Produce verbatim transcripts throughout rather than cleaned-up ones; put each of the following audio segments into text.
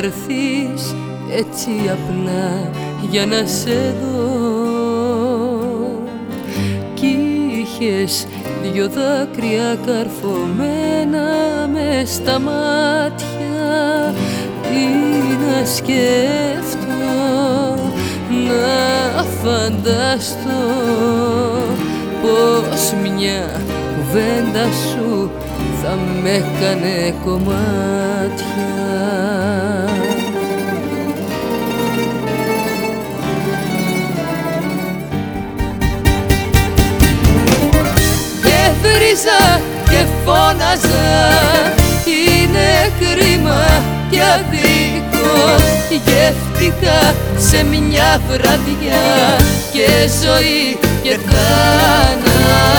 έρθεις έτσι απλά για να σε δω κι είχες δυο δάκρυα καρφωμένα μες στα μάτια. Τι να σκέφτω, να φανταστώ πως μια κουβέντα σου θα με έκανε κομμάτια. Και βρίζα και φώναζα, είναι κρίμα και αδίκο. Γεύτηκα σε μια βραδιά και ζωή και θάνατο.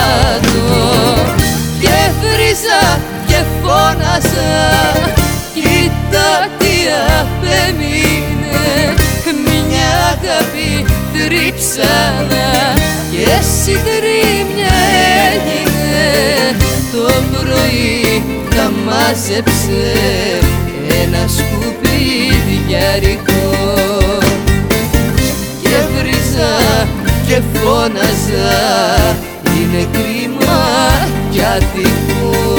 Και βρίζα και φώναζα, κοίτα τι απέμεινε. Μια αγάπη τρίψανα και συντρίμμια έγινε. Το πρωί τα μάζεψε ένα σκουπιδιάρικο. Και βρίζα και φώναζα, είναι κρίμα κι αδικό.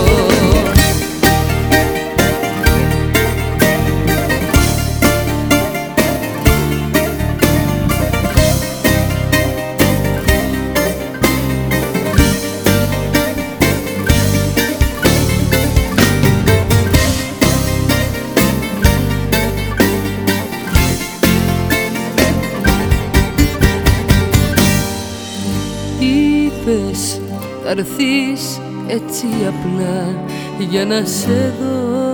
Είπες θα έρθεις έτσι απλά για να σε δω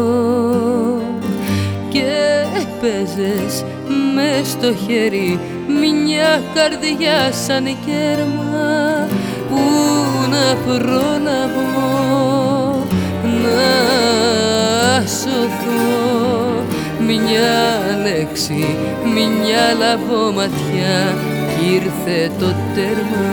και παίζες μες στο χέρι μια καρδιά σαν κέρμα. Πού να προλαβώ να σωθώ, μια λέξη, μια λαβωματιά κι ήρθε το τέρμα.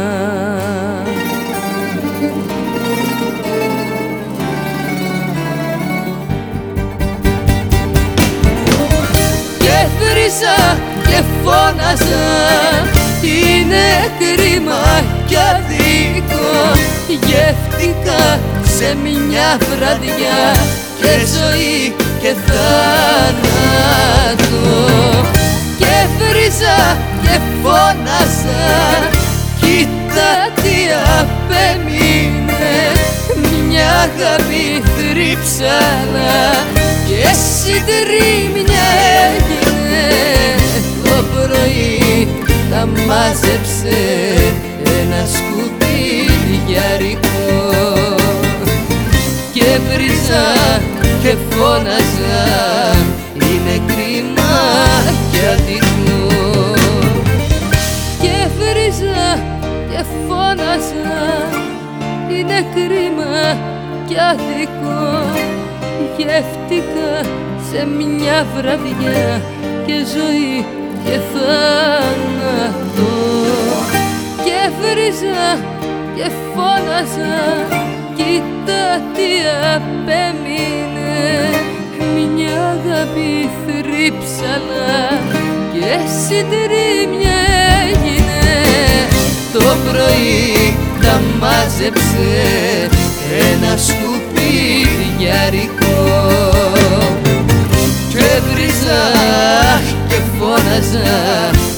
Και βρίζα και φώναζα, είναι κρίμα κι αδίκο. Γεύτηκα σε μια βραδιά και ζωή και θάνατο. Και βρίζα και φώναζα, κοίτα τι απέμεινε. Μια αγάπη τρίψανα και συντρίμμια έγινε. Το πρωί τα μάζεψε ένα σκουπιδιάρικο. Και βρίζα και φώναζα, είναι κρίμα κι αδικό. Και βρίζα και φώναζα, είναι κρίμα κι αδικό. Γεύτηκα σε μια βραδιά και ζωή και θάνατο. Και βρίζα και φώναζα, κοίτα τι απέμεινε. Μια αγάπη θρύψαλα και συντρίμμια έγινε. Το πρωί τα μάζεψε ένα σκουπιδιάρικο. Και βρίζα και φώναζα,